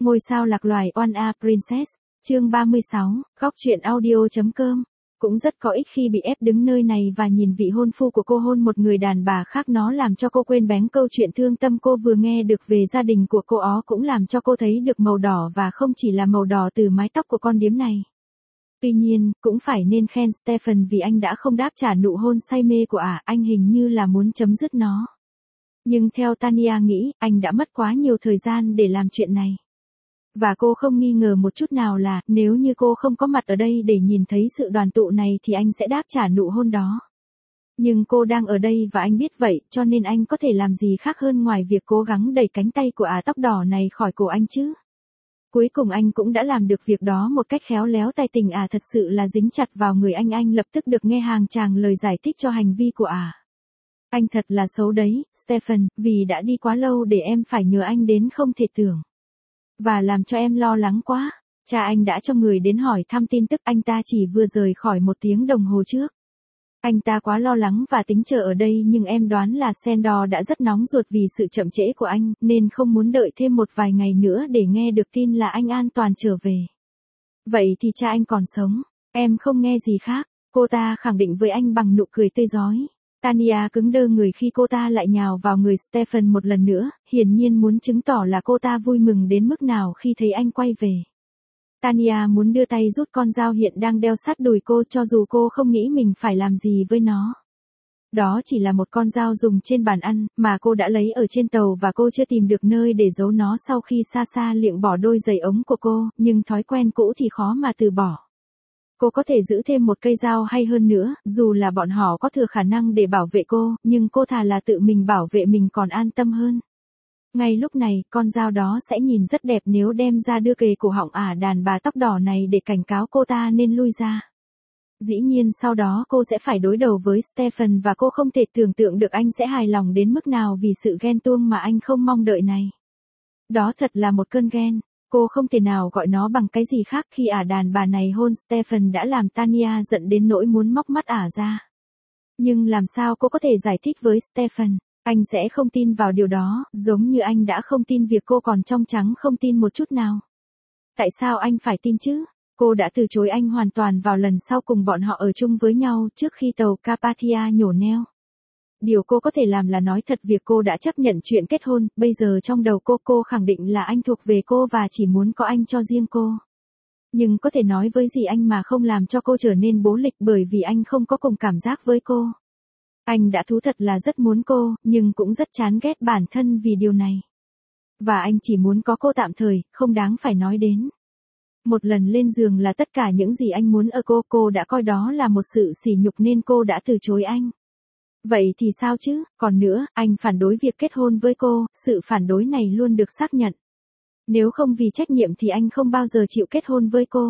Ngôi sao lạc loài One A Princess, chương 36, góc truyện audio.com. Cũng rất có ích khi bị ép đứng nơi này và nhìn vị hôn phu của cô hôn một người đàn bà khác, nó làm cho cô quên bén câu chuyện thương tâm cô vừa nghe được về gia đình của cô ó, cũng làm cho cô thấy được màu đỏ và không chỉ là màu đỏ từ mái tóc của con điếm này. Tuy nhiên, cũng phải nên khen Stephen vì anh đã không đáp trả nụ hôn say mê của anh hình như là muốn chấm dứt nó. Nhưng theo Tanya nghĩ, anh đã mất quá nhiều thời gian để làm chuyện này. Và cô không nghi ngờ một chút nào là, nếu như cô không có mặt ở đây để nhìn thấy sự đoàn tụ này thì anh sẽ đáp trả nụ hôn đó. Nhưng cô đang ở đây và anh biết vậy, cho nên anh có thể làm gì khác hơn ngoài việc cố gắng đẩy cánh tay của tóc đỏ này khỏi cổ anh chứ. Cuối cùng anh cũng đã làm được việc đó một cách khéo léo tài tình. Thật sự là dính chặt vào người anh lập tức được nghe hàng tràng lời giải thích cho hành vi của Anh thật là xấu đấy, Stephen, vì đã đi quá lâu để em phải nhờ anh đến không thể tưởng. Và làm cho em lo lắng quá. Cha anh đã cho người đến hỏi thăm tin tức, anh ta chỉ vừa rời khỏi 1 tiếng đồng hồ trước. Anh ta quá lo lắng và tính chờ ở đây, nhưng em đoán là Sandor đã rất nóng ruột vì sự chậm trễ của anh, nên không muốn đợi thêm một vài ngày nữa để nghe được tin là anh an toàn trở về. Vậy thì cha anh còn sống, em không nghe gì khác, cô ta khẳng định với anh bằng nụ cười tươi rói. Tanya cứng đơ người khi cô ta lại nhào vào người Stephen một lần nữa, hiển nhiên muốn chứng tỏ là cô ta vui mừng đến mức nào khi thấy anh quay về. Tanya muốn đưa tay rút con dao hiện đang đeo sát đùi cô, cho dù cô không nghĩ mình phải làm gì với nó. Đó chỉ là một con dao dùng trên bàn ăn, mà cô đã lấy ở trên tàu và cô chưa tìm được nơi để giấu nó sau khi Sasha liệng bỏ đôi giày ống của cô, nhưng thói quen cũ thì khó mà từ bỏ. Cô có thể giữ thêm một cây dao hay hơn nữa, dù là bọn họ có thừa khả năng để bảo vệ cô, nhưng cô thà là tự mình bảo vệ mình còn an tâm hơn. Ngay lúc này, con dao đó sẽ nhìn rất đẹp nếu đem ra đưa kề cổ họng đàn bà tóc đỏ này để cảnh cáo cô ta nên lui ra. Dĩ nhiên sau đó cô sẽ phải đối đầu với Stephen và cô không thể tưởng tượng được anh sẽ hài lòng đến mức nào vì sự ghen tuông mà anh không mong đợi này. Đó thật là một cơn ghen. Cô không thể nào gọi nó bằng cái gì khác khi đàn bà này hôn Stephen đã làm Tanya giận đến nỗi muốn móc mắt ra. Nhưng làm sao cô có thể giải thích với Stephen? Anh sẽ không tin vào điều đó, giống như anh đã không tin việc cô còn trong trắng, không tin một chút nào. Tại sao anh phải tin chứ? Cô đã từ chối anh hoàn toàn vào lần sau cùng bọn họ ở chung với nhau trước khi tàu Carpathia nhổ neo. Điều cô có thể làm là nói thật việc cô đã chấp nhận chuyện kết hôn, bây giờ trong đầu cô khẳng định là anh thuộc về cô và chỉ muốn có anh cho riêng cô. Nhưng có thể nói với gì anh mà không làm cho cô trở nên bố lịch, bởi vì anh không có cùng cảm giác với cô. Anh đã thú thật là rất muốn cô, nhưng cũng rất chán ghét bản thân vì điều này. Và anh chỉ muốn có cô tạm thời, không đáng phải nói đến. Một lần lên giường là tất cả những gì anh muốn ở cô đã coi đó là một sự sỉ nhục nên cô đã từ chối anh. Vậy thì sao chứ, còn nữa, anh phản đối việc kết hôn với cô, sự phản đối này luôn được xác nhận. Nếu không vì trách nhiệm thì anh không bao giờ chịu kết hôn với cô.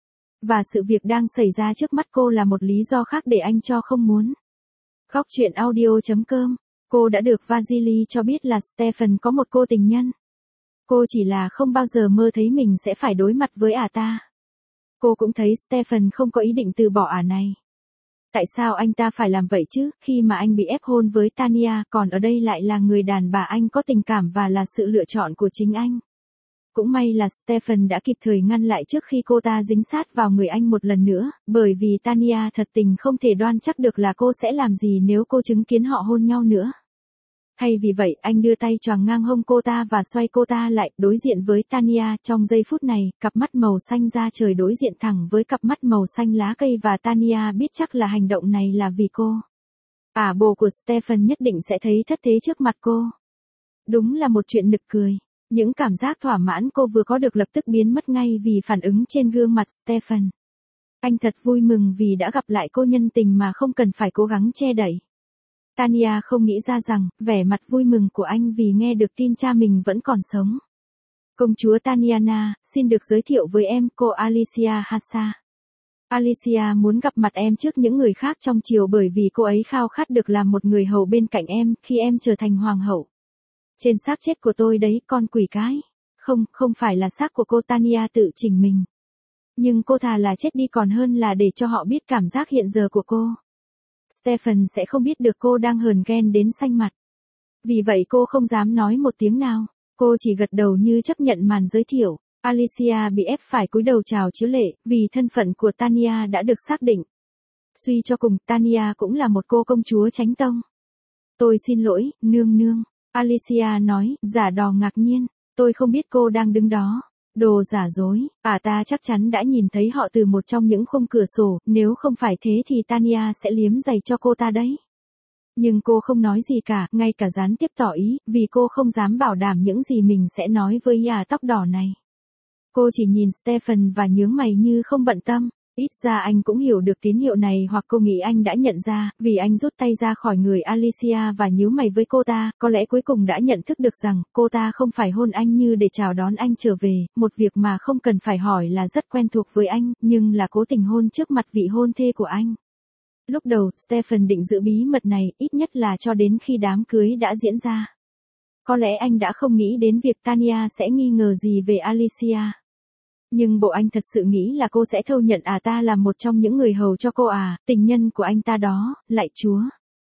Và sự việc đang xảy ra trước mắt cô là một lý do khác để anh cho không muốn. Góc truyện audio.com, cô đã được Vasily cho biết là Stephen có một cô tình nhân. Cô chỉ là không bao giờ mơ thấy mình sẽ phải đối mặt với ta. Cô cũng thấy Stephen không có ý định từ bỏ này. Tại sao anh ta phải làm vậy chứ, khi mà anh bị ép hôn với Tanya, còn ở đây lại là người đàn bà anh có tình cảm và là sự lựa chọn của chính anh. Cũng may là Stephen đã kịp thời ngăn lại trước khi cô ta dính sát vào người anh một lần nữa, bởi vì Tanya thật tình không thể đoan chắc được là cô sẽ làm gì nếu cô chứng kiến họ hôn nhau nữa. Thay vì vậy, anh đưa tay choàng ngang hông cô ta và xoay cô ta lại, đối diện với Tanya. Trong giây phút này, cặp mắt màu xanh da trời đối diện thẳng với cặp mắt màu xanh lá cây và Tanya biết chắc là hành động này là vì cô. Bồ của Stephen nhất định sẽ thấy thất thế trước mặt cô. Đúng là một chuyện nực cười. Những cảm giác thỏa mãn cô vừa có được lập tức biến mất ngay vì phản ứng trên gương mặt Stephen. Anh thật vui mừng vì đã gặp lại cô nhân tình mà không cần phải cố gắng che đậy. Tanya không nghĩ ra rằng, vẻ mặt vui mừng của anh vì nghe được tin cha mình vẫn còn sống. Công chúa Tanyana, xin được giới thiệu với em, cô Alicia Hassa. Alicia muốn gặp mặt em trước những người khác trong triều bởi vì cô ấy khao khát được làm một người hầu bên cạnh em khi em trở thành hoàng hậu. Trên xác chết của tôi đấy, con quỷ cái. Không phải là xác của cô, Tanya tự chỉnh mình. Nhưng cô thà là chết đi còn hơn là để cho họ biết cảm giác hiện giờ của cô. Stephen sẽ không biết được cô đang hờn ghen đến xanh mặt. Vì vậy cô không dám nói một tiếng nào. Cô chỉ gật đầu như chấp nhận màn giới thiệu. Alicia bị ép phải cúi đầu chào chiếu lệ, vì thân phận của Tanya đã được xác định. Suy cho cùng, Tanya cũng là một cô công chúa Chánh Tông. Tôi xin lỗi, nương nương. Alicia nói, giả đò ngạc nhiên. Tôi không biết cô đang đứng đó. Đồ giả dối, ta chắc chắn đã nhìn thấy họ từ một trong những khung cửa sổ, nếu không phải thế thì Tanya sẽ liếm giày cho cô ta đấy. Nhưng cô không nói gì cả, ngay cả gián tiếp tỏ ý, vì cô không dám bảo đảm những gì mình sẽ nói với tóc đỏ này. Cô chỉ nhìn Stephen và nhướng mày như không bận tâm. Ít ra anh cũng hiểu được tín hiệu này, hoặc cô nghĩ anh đã nhận ra, vì anh rút tay ra khỏi người Alicia và nhíu mày với cô ta, có lẽ cuối cùng đã nhận thức được rằng, cô ta không phải hôn anh như để chào đón anh trở về, một việc mà không cần phải hỏi là rất quen thuộc với anh, nhưng là cố tình hôn trước mặt vị hôn thê của anh. Lúc đầu, Stephen định giữ bí mật này, ít nhất là cho đến khi đám cưới đã diễn ra. Có lẽ anh đã không nghĩ đến việc Tanya sẽ nghi ngờ gì về Alicia. Nhưng bộ anh thật sự nghĩ là cô sẽ thâu nhận ta là một trong những người hầu cho cô tình nhân của anh ta đó, lạy Chúa.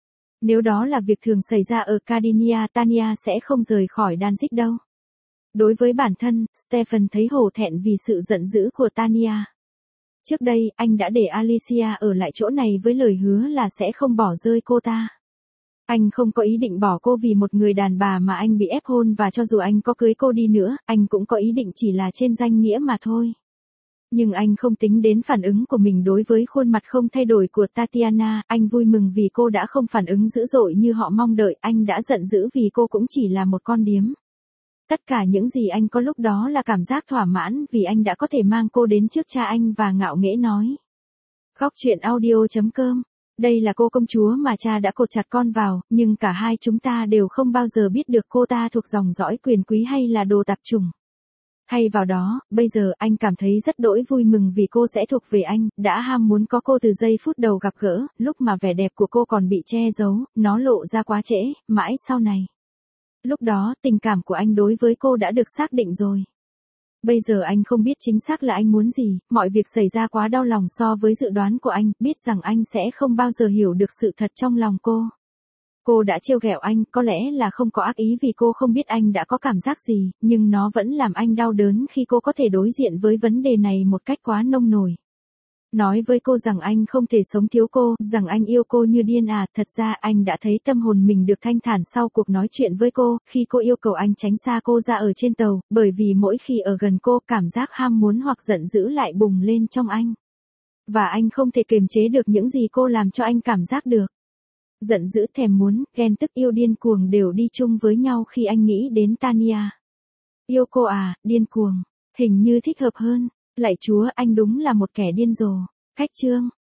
Nếu đó là việc thường xảy ra ở Cardinia, Tanya sẽ không rời khỏi Danzig đâu. Đối với bản thân, Stephen thấy hổ thẹn vì sự giận dữ của Tanya. Trước đây, anh đã để Alicia ở lại chỗ này với lời hứa là sẽ không bỏ rơi cô ta. Anh không có ý định bỏ cô vì một người đàn bà mà anh bị ép hôn, và cho dù anh có cưới cô đi nữa, anh cũng có ý định chỉ là trên danh nghĩa mà thôi. Nhưng anh không tính đến phản ứng của mình đối với khuôn mặt không thay đổi của Tatiana, anh vui mừng vì cô đã không phản ứng dữ dội như họ mong đợi, anh đã giận dữ vì cô cũng chỉ là một con điếm. Tất cả những gì anh có lúc đó là cảm giác thỏa mãn vì anh đã có thể mang cô đến trước cha anh và ngạo nghễ nói. Khóc chuyện audio.com. Đây là cô công chúa mà cha đã cột chặt con vào, nhưng cả hai chúng ta đều không bao giờ biết được cô ta thuộc dòng dõi quyền quý hay là đồ tạp chủng. Thay vào đó, bây giờ anh cảm thấy rất đỗi vui mừng vì cô sẽ thuộc về anh, đã ham muốn có cô từ giây phút đầu gặp gỡ, lúc mà vẻ đẹp của cô còn bị che giấu, nó lộ ra quá trễ, mãi sau này. Lúc đó, tình cảm của anh đối với cô đã được xác định rồi. Bây giờ anh không biết chính xác là anh muốn gì, mọi việc xảy ra quá đau lòng so với dự đoán của anh, biết rằng anh sẽ không bao giờ hiểu được sự thật trong lòng cô. Cô đã trêu ghẹo anh, có lẽ là không có ác ý vì cô không biết anh đã có cảm giác gì, nhưng nó vẫn làm anh đau đớn khi cô có thể đối diện với vấn đề này một cách quá nông nổi. Nói với cô rằng anh không thể sống thiếu cô, rằng anh yêu cô như điên thật ra anh đã thấy tâm hồn mình được thanh thản sau cuộc nói chuyện với cô, khi cô yêu cầu anh tránh xa cô ra ở trên tàu, bởi vì mỗi khi ở gần cô, cảm giác ham muốn hoặc giận dữ lại bùng lên trong anh. Và anh không thể kiềm chế được những gì cô làm cho anh cảm giác được. Giận dữ, thèm muốn, ghen tức, yêu điên cuồng đều đi chung với nhau khi anh nghĩ đến Tanya. Yêu cô điên cuồng, hình như thích hợp hơn. Lạy Chúa, anh đúng là một kẻ điên rồ. Khách chương.